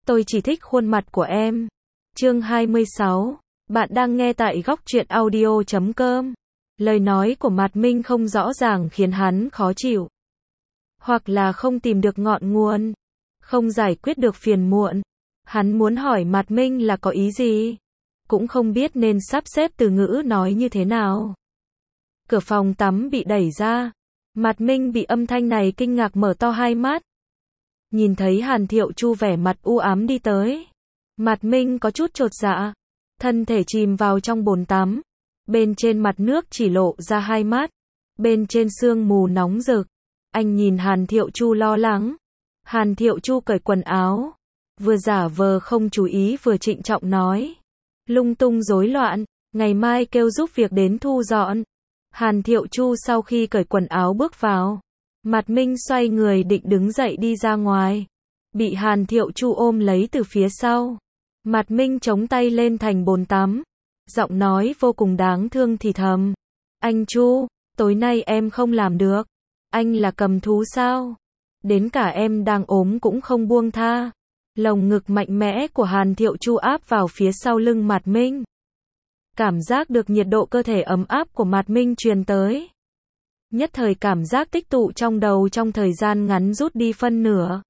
Tôi chỉ thích khuôn mặt của em. Chương 26. Bạn đang nghe tại góc truyện audio.com. Lời nói của Mạt Minh không rõ ràng khiến hắn khó chịu. Hoặc là không tìm được ngọn nguồn. Không giải quyết được phiền muộn. Hắn muốn hỏi Mạt Minh là có ý gì. Cũng không biết nên sắp xếp từ ngữ nói như thế nào. Cửa phòng tắm bị đẩy ra. Mạt Minh bị âm thanh này kinh ngạc mở to hai mắt. Nhìn thấy Hàn Thiệu Chu vẻ mặt u ám đi tới. Mạt Minh có chút chột dạ. Thân thể chìm vào trong bồn tắm. Bên trên mặt nước chỉ lộ ra hai mắt. Bên trên sương mù nóng rực. Anh nhìn Hàn Thiệu Chu lo lắng. Hàn Thiệu Chu cởi quần áo. Vừa giả vờ không chú ý vừa trịnh trọng nói. Lung tung rối loạn. Ngày mai kêu giúp việc đến thu dọn. Hàn Thiệu Chu sau khi cởi quần áo bước vào. Mạt Minh xoay người định đứng dậy đi ra ngoài. Bị Hàn Thiệu Chu ôm lấy từ phía sau. Mạt Minh chống tay lên thành bồn tắm. Giọng nói vô cùng đáng thương thì thầm. Anh Chu, tối nay em không làm được. Anh là cầm thú sao? Đến cả em đang ốm cũng không buông tha. Lồng ngực mạnh mẽ của Hàn Thiệu Chu áp vào phía sau lưng Mạt Minh. Cảm giác được nhiệt độ cơ thể ấm áp của Mạt Minh truyền tới. Nhất thời cảm giác tích tụ trong đầu trong thời gian ngắn rút đi phân nửa.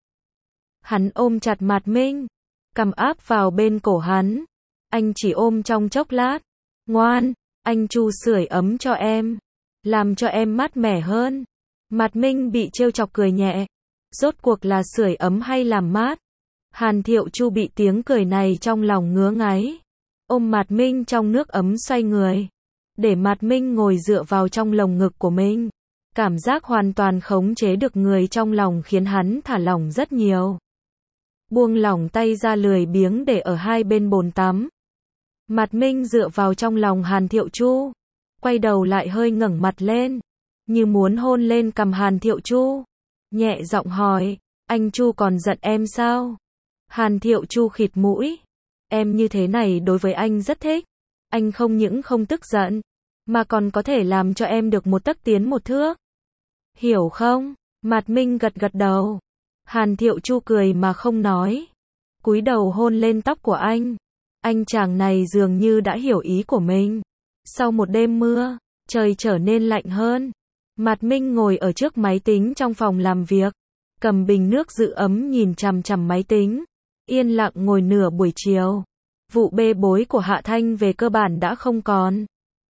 Hắn ôm chặt Mạt Minh, cầm áp vào bên cổ hắn. Anh chỉ ôm trong chốc lát. Ngoan, anh Chu sưởi ấm cho em. Làm cho em mát mẻ hơn. Mạt Minh bị trêu chọc cười nhẹ. Rốt cuộc là sưởi ấm hay làm mát? Hàn Thiệu Chu bị tiếng cười này trong lòng ngứa ngáy. Ôm Mạt Minh trong nước ấm xoay người. Để Mạt Minh ngồi dựa vào trong lồng ngực của mình. Cảm giác hoàn toàn khống chế được người trong lòng khiến hắn thả lỏng rất nhiều. Buông lỏng tay ra lười biếng để ở hai bên bồn tắm. Mạt Minh dựa vào trong lòng Hàn Thiệu Chu. Quay đầu lại hơi ngẩng mặt lên. Như muốn hôn lên cằm Hàn Thiệu Chu. Nhẹ giọng hỏi, anh Chu còn giận em sao? Hàn Thiệu Chu khịt mũi. Em như thế này đối với anh rất thích. Anh không những không tức giận, mà còn có thể làm cho em được một tấc tiến một thước. Hiểu không? Mạt Minh gật gật đầu. Hàn Thiệu Chu cười mà không nói. Cúi đầu hôn lên tóc của anh. Anh chàng này dường như đã hiểu ý của mình. Sau một đêm mưa, trời trở nên lạnh hơn. Mạt Minh ngồi ở trước máy tính trong phòng làm việc. Cầm bình nước giữ ấm nhìn chằm chằm máy tính. Yên lặng ngồi nửa buổi chiều. Vụ bê bối của Hạ Thanh về cơ bản đã không còn.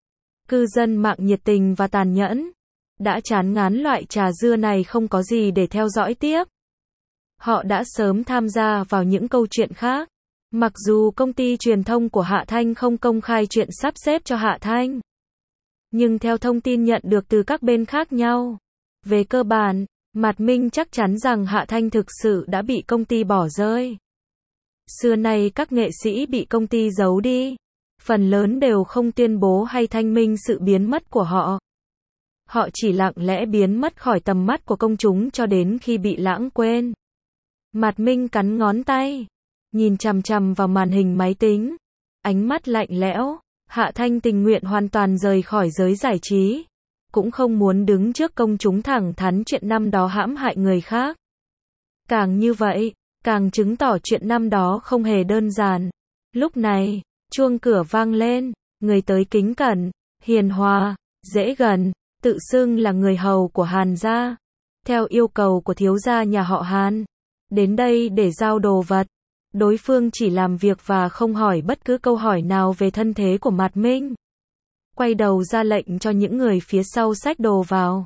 Cư dân mạng nhiệt tình và tàn nhẫn. Đã chán ngán loại trà dưa này không có gì để theo dõi tiếp. Họ đã sớm tham gia vào những câu chuyện khác. Mặc dù công ty truyền thông của Hạ Thanh không công khai chuyện sắp xếp cho Hạ Thanh. Nhưng theo thông tin nhận được từ các bên khác nhau. Về cơ bản, Mạt Minh chắc chắn rằng Hạ Thanh thực sự đã bị công ty bỏ rơi. Xưa nay các nghệ sĩ bị công ty giấu đi. Phần lớn đều không tuyên bố hay thanh minh sự biến mất của họ. Họ chỉ lặng lẽ biến mất khỏi tầm mắt của công chúng cho đến khi bị lãng quên. Mạt Minh cắn ngón tay. Nhìn chằm chằm vào màn hình máy tính. Ánh mắt lạnh lẽo. Hạ Thanh tình nguyện hoàn toàn rời khỏi giới giải trí. Cũng không muốn đứng trước công chúng thẳng thắn chuyện năm đó hãm hại người khác. Càng như vậy, càng chứng tỏ chuyện năm đó không hề đơn giản. Lúc này, chuông cửa vang lên. Người tới kính cẩn, hiền hòa, dễ gần. Tự xưng là người hầu của Hàn gia. Theo yêu cầu của thiếu gia nhà họ Hàn. Đến đây để giao đồ vật. Đối phương chỉ làm việc và không hỏi bất cứ câu hỏi nào về thân thế của Mạt Minh. Quay đầu ra lệnh cho những người phía sau xách đồ vào.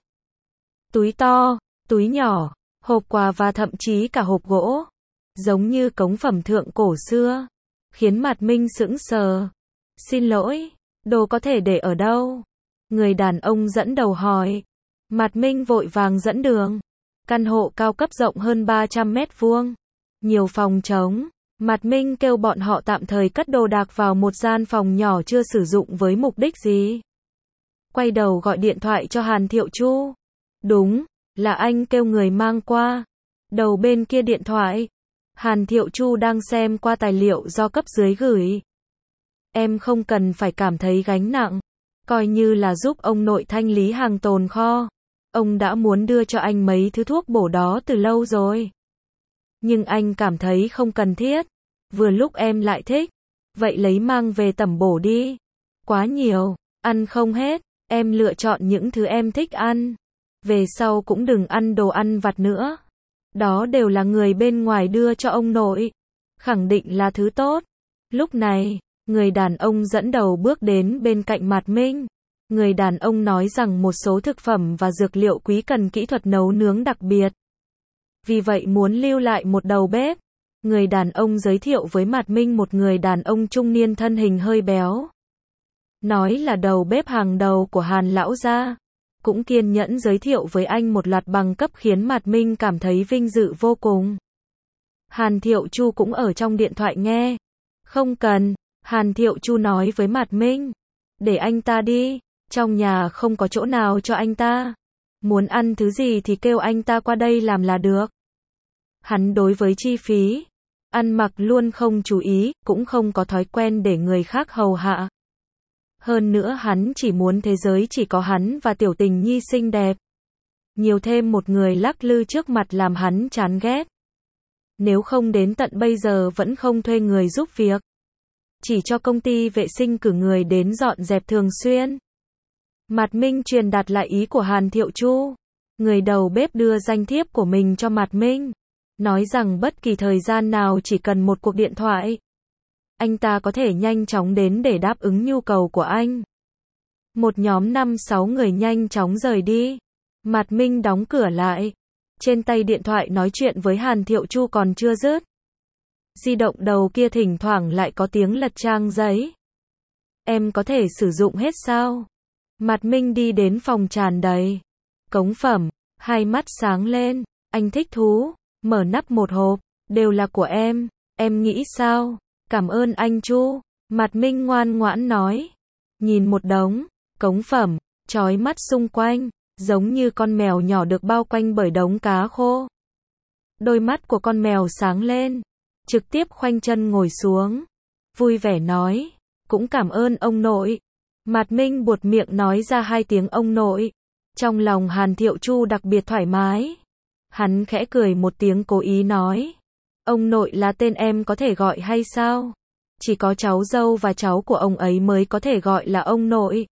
Túi to, túi nhỏ, hộp quà và thậm chí cả hộp gỗ. Giống như cống phẩm thượng cổ xưa. Khiến Mạt Minh sững sờ. Xin lỗi, đồ có thể để ở đâu? Người đàn ông dẫn đầu hỏi. Mạt Minh vội vàng dẫn đường. Căn hộ cao cấp rộng hơn 300 mét vuông. Nhiều phòng trống. Mạt Minh kêu bọn họ tạm thời cất đồ đạc vào một gian phòng nhỏ chưa sử dụng với mục đích gì. Quay đầu gọi điện thoại cho Hàn Thiệu Chu. Đúng, là anh kêu người mang qua. Đầu bên kia điện thoại. Hàn Thiệu Chu đang xem qua tài liệu do cấp dưới gửi. Em không cần phải cảm thấy gánh nặng. Coi như là giúp ông nội thanh lý hàng tồn kho. Ông đã muốn đưa cho anh mấy thứ thuốc bổ đó từ lâu rồi. Nhưng anh cảm thấy không cần thiết. Vừa lúc em lại thích. Vậy lấy mang về tẩm bổ đi. Quá nhiều, ăn không hết. Em lựa chọn những thứ em thích ăn. Về sau cũng đừng ăn đồ ăn vặt nữa. Đó đều là người bên ngoài đưa cho ông nội. Khẳng định là thứ tốt. Lúc này, người đàn ông dẫn đầu bước đến bên cạnh Mạt Minh. Người đàn ông nói rằng một số thực phẩm và dược liệu quý cần kỹ thuật nấu nướng đặc biệt. Vì vậy muốn lưu lại một đầu bếp. Người đàn ông giới thiệu với Mạt Minh một người đàn ông trung niên thân hình hơi béo. Nói là đầu bếp hàng đầu của Hàn lão gia. Cũng kiên nhẫn giới thiệu với anh một loạt bằng cấp khiến Mạt Minh cảm thấy vinh dự vô cùng. Hàn Thiệu Chu cũng ở trong điện thoại nghe. Không cần, Hàn Thiệu Chu nói với Mạt Minh. Để anh ta đi, trong nhà không có chỗ nào cho anh ta. Muốn ăn thứ gì thì kêu anh ta qua đây làm là được. Hắn đối với chi phí, ăn mặc luôn không chú ý, cũng không có thói quen để người khác hầu hạ. Hơn nữa hắn chỉ muốn thế giới chỉ có hắn và tiểu tình nhi xinh đẹp. Nhiều thêm một người lắc lư trước mặt làm hắn chán ghét. Nếu không đến tận bây giờ vẫn không thuê người giúp việc. Chỉ cho công ty vệ sinh cử người đến dọn dẹp thường xuyên. Mạt Minh truyền đạt lại ý của Hàn Thiệu Chu. Người đầu bếp đưa danh thiếp của mình cho Mạt Minh. Nói rằng bất kỳ thời gian nào chỉ cần một cuộc điện thoại. Anh ta có thể nhanh chóng đến để đáp ứng nhu cầu của anh. Một nhóm 5-6 người nhanh chóng rời đi. Mạt Minh đóng cửa lại. Trên tay điện thoại nói chuyện với Hàn Thiệu Chu còn chưa dứt. Di động đầu kia thỉnh thoảng lại có tiếng lật trang giấy. Em có thể sử dụng hết sao? Mạt Minh đi đến phòng tràn đầy cống phẩm, hai mắt sáng lên. Anh thích thú, mở nắp một hộp, đều là của em nghĩ sao? Cảm ơn anh Chu. Mạt Minh ngoan ngoãn nói. Nhìn một đống cống phẩm, chói mắt xung quanh, giống như con mèo nhỏ được bao quanh bởi đống cá khô. Đôi mắt của con mèo sáng lên, trực tiếp khoanh chân ngồi xuống, vui vẻ nói, cũng cảm ơn ông nội. Mạt Minh buột miệng nói ra 2 tiếng ông nội. Trong lòng Hàn Thiệu Chu đặc biệt thoải mái. Hắn khẽ cười một tiếng cố ý nói, ông nội là tên em có thể gọi hay sao? Chỉ có cháu dâu và cháu của ông ấy mới có thể gọi là ông nội.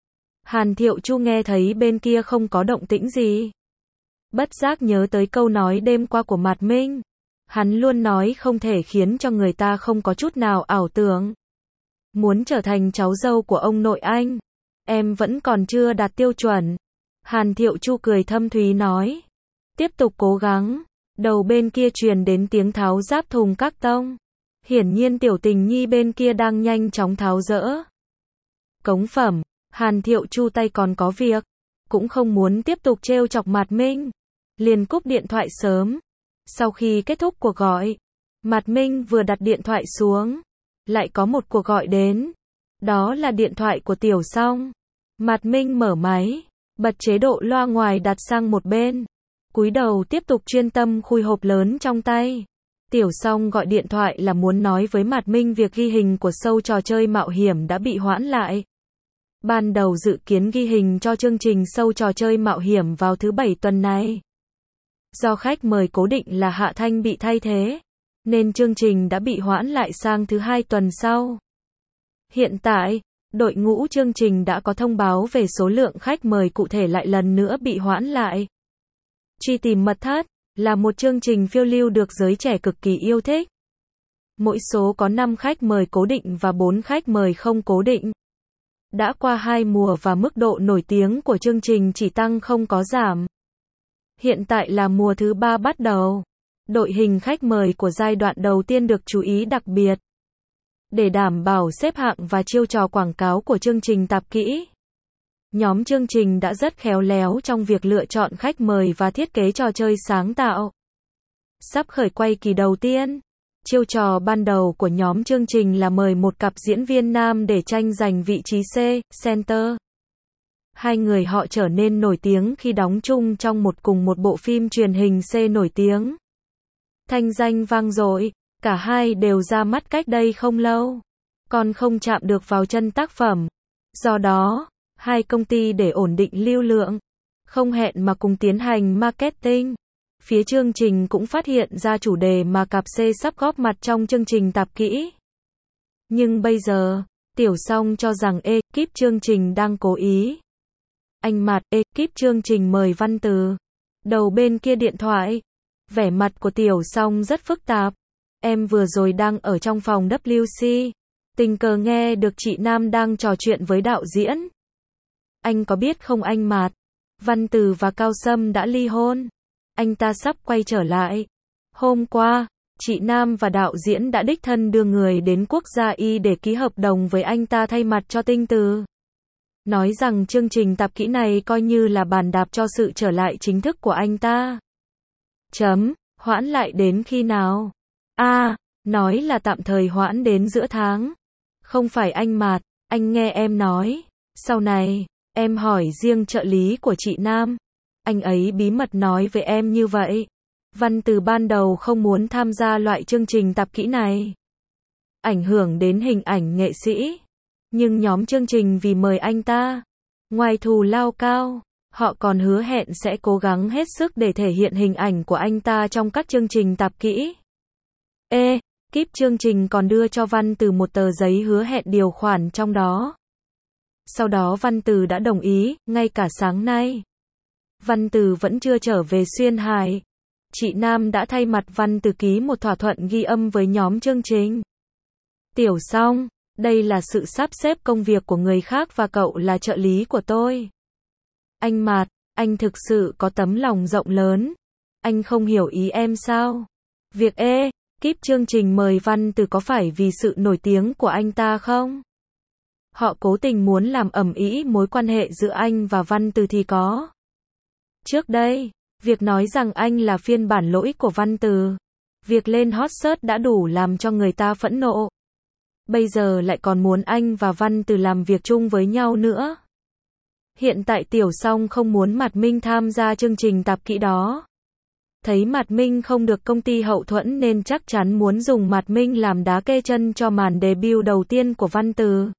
Hàn Thiệu Chu nghe thấy bên kia không có động tĩnh gì. Bất giác nhớ tới câu nói đêm qua của Mạt Minh. Hắn luôn nói không thể khiến cho người ta không có chút nào ảo tưởng. Muốn trở thành cháu dâu của ông nội anh. Em vẫn còn chưa đạt tiêu chuẩn. Hàn Thiệu Chu cười thâm thúy nói. Tiếp tục cố gắng. Đầu bên kia truyền đến tiếng tháo giáp thùng các tông. Hiển nhiên tiểu tình nhi bên kia đang nhanh chóng tháo dỡ cống phẩm. Hàn Thiệu Chu tay còn có việc. Cũng không muốn tiếp tục trêu chọc Mạt Minh. Liền cúp điện thoại sớm. Sau khi kết thúc cuộc gọi, Mạt Minh vừa đặt điện thoại xuống. Lại có một cuộc gọi đến. Đó là điện thoại của Tiểu Song. Mạt Minh mở máy. Bật chế độ loa ngoài đặt sang một bên. Cúi đầu tiếp tục chuyên tâm khui hộp lớn trong tay. Tiểu Song gọi điện thoại là muốn nói với Mạt Minh việc ghi hình của show trò chơi mạo hiểm đã bị hoãn lại. Ban đầu dự kiến ghi hình cho chương trình show trò chơi mạo hiểm vào thứ 7 tuần này. Do khách mời cố định là Hạ Thanh bị thay thế, nên chương trình đã bị hoãn lại sang thứ 2 tuần sau. Hiện tại, đội ngũ chương trình đã có thông báo về số lượng khách mời cụ thể lại lần nữa bị hoãn lại. Truy tìm mật thất là một chương trình phiêu lưu được giới trẻ cực kỳ yêu thích. Mỗi số có 5 khách mời cố định và 4 khách mời không cố định. Đã qua 2 mùa và mức độ nổi tiếng của chương trình chỉ tăng không có giảm. Hiện tại là mùa thứ 3 bắt đầu. Đội hình khách mời của giai đoạn đầu tiên được chú ý đặc biệt. Để đảm bảo xếp hạng và chiêu trò quảng cáo của chương trình tạp kỹ. Nhóm chương trình đã rất khéo léo trong việc lựa chọn khách mời và thiết kế trò chơi sáng tạo. Sắp khởi quay kỳ đầu tiên. Chiêu trò ban đầu của nhóm chương trình là mời một cặp diễn viên nam để tranh giành vị trí center. 2 người họ trở nên nổi tiếng khi đóng chung trong cùng một bộ phim truyền hình C nổi tiếng. Thanh danh vang dội, cả hai đều ra mắt cách đây không lâu. Còn không chạm được vào chân tác phẩm. Do đó, 2 công ty để ổn định lưu lượng, không hẹn mà cùng tiến hành marketing. Phía chương trình cũng phát hiện ra chủ đề mà cặp C sắp góp mặt trong chương trình tạp kỹ. Nhưng bây giờ, Tiểu Song cho rằng ekip chương trình đang cố ý. Anh Mạt, ekip chương trình mời Văn Từ. Đầu bên kia điện thoại, vẻ mặt của Tiểu Song rất phức tạp. Em vừa rồi đang ở trong phòng WC, tình cờ nghe được chị Nam đang trò chuyện với đạo diễn. Anh có biết không anh Mạt, Văn Từ và Cao Sâm đã ly hôn. Anh ta sắp quay trở lại. Hôm qua, chị Nam và đạo diễn đã đích thân đưa người đến Quốc gia Y để ký hợp đồng với anh ta thay mặt cho Tinh Từ. Nói rằng chương trình tạp kỹ này coi như là bàn đạp cho sự trở lại chính thức của anh ta. Hoãn lại đến khi nào? Nói là tạm thời hoãn đến giữa tháng. Không phải anh Mạt, anh nghe em nói. Sau này, em hỏi riêng trợ lý của chị Nam. Anh ấy bí mật nói với em như vậy. Văn Từ ban đầu không muốn tham gia loại chương trình tạp kỹ này. Ảnh hưởng đến hình ảnh nghệ sĩ. Nhưng nhóm chương trình vì mời anh ta, ngoài thù lao cao, họ còn hứa hẹn sẽ cố gắng hết sức để thể hiện hình ảnh của anh ta trong các chương trình tạp kỹ. Kíp chương trình còn đưa cho Văn Từ một tờ giấy hứa hẹn điều khoản trong đó. Sau đó Văn Từ đã đồng ý, ngay cả sáng nay. Văn Từ vẫn chưa trở về Xuyên Hải. Chị Nam đã thay mặt Văn Từ ký một thỏa thuận ghi âm với nhóm chương trình. Tiểu Song, đây là sự sắp xếp công việc của người khác và cậu là trợ lý của tôi. Anh Mạt, anh thực sự có tấm lòng rộng lớn. Anh không hiểu ý em sao? Việc kíp chương trình mời Văn Từ có phải vì sự nổi tiếng của anh ta không? Họ cố tình muốn làm ầm ĩ mối quan hệ giữa anh và Văn Từ thì có. Trước đây, việc nói rằng anh là phiên bản lỗi của Văn Từ, việc lên hot search đã đủ làm cho người ta phẫn nộ. Bây giờ lại còn muốn anh và Văn Từ làm việc chung với nhau nữa. Hiện tại Tiểu Song không muốn Mạt Minh tham gia chương trình tạp kỹ đó. Thấy Mạt Minh không được công ty hậu thuẫn nên chắc chắn muốn dùng Mạt Minh làm đá kê chân cho màn debut đầu tiên của Văn Từ.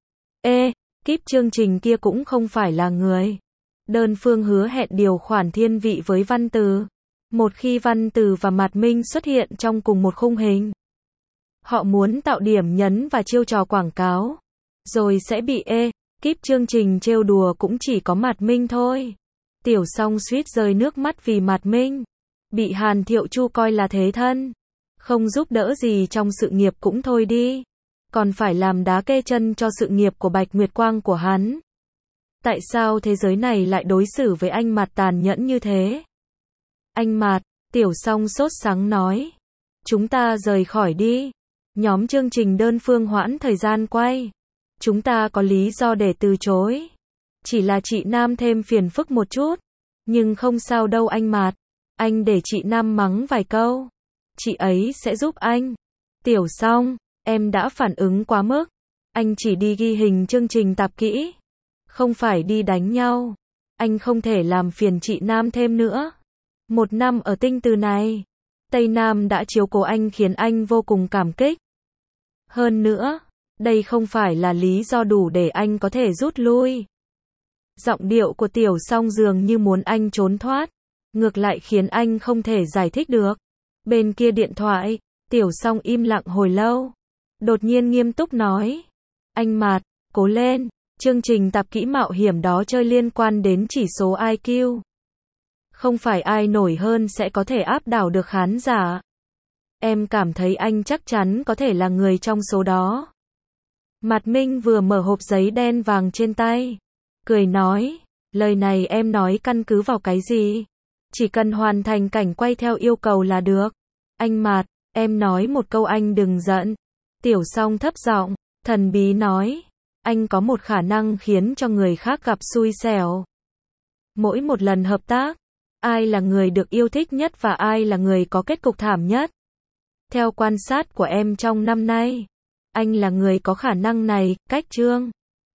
Kíp chương trình kia cũng không phải là người đơn phương hứa hẹn điều khoản thiên vị với Văn Từ. Một khi Văn Từ và Mạt Minh xuất hiện trong cùng một khung hình, họ muốn tạo điểm nhấn và chiêu trò quảng cáo, rồi sẽ bị kíp chương trình trêu đùa cũng chỉ có Mạt Minh thôi. Tiểu Song suýt rơi nước mắt vì Mạt Minh bị Hàn Thiệu Chu coi là thế thân, không giúp đỡ gì trong sự nghiệp cũng thôi đi, còn phải làm đá kê chân cho sự nghiệp của Bạch Nguyệt Quang của hắn. Tại sao thế giới này lại đối xử với anh Mạt tàn nhẫn như thế? Anh Mạt, Tiểu Song sốt sắng nói. Chúng ta rời khỏi đi. Nhóm chương trình đơn phương hoãn thời gian quay. Chúng ta có lý do để từ chối. Chỉ là chị Nam thêm phiền phức một chút. Nhưng không sao đâu anh Mạt. Anh để chị Nam mắng vài câu. Chị ấy sẽ giúp anh. Tiểu Song, em đã phản ứng quá mức. Anh chỉ đi ghi hình chương trình tạp kỹ. Không phải đi đánh nhau. Anh không thể làm phiền chị Nam thêm nữa. 1 năm ở Tinh Từ này, Tây Nam đã chiếu cố anh khiến anh vô cùng cảm kích. Hơn nữa, đây không phải là lý do đủ để anh có thể rút lui. Giọng điệu của Tiểu Song dường như muốn anh trốn thoát, ngược lại khiến anh không thể giải thích được. Bên kia điện thoại, Tiểu Song im lặng hồi lâu. Đột nhiên nghiêm túc nói. Anh Mạt, cố lên, chương trình tạp kỹ mạo hiểm đó chơi liên quan đến chỉ số IQ. Không phải ai nổi hơn sẽ có thể áp đảo được khán giả. Em cảm thấy anh chắc chắn có thể là người trong số đó. Mạt Minh vừa mở hộp giấy đen vàng trên tay, cười nói, lời này em nói căn cứ vào cái gì? Chỉ cần hoàn thành cảnh quay theo yêu cầu là được. Anh Mạt, em nói một câu anh đừng giận. Tiểu Song thấp giọng, thần bí nói, anh có một khả năng khiến cho người khác gặp xui xẻo. Mỗi một lần hợp tác, ai là người được yêu thích nhất và ai là người có kết cục thảm nhất? Theo quan sát của em trong năm nay, anh là người có khả năng này, cách chương.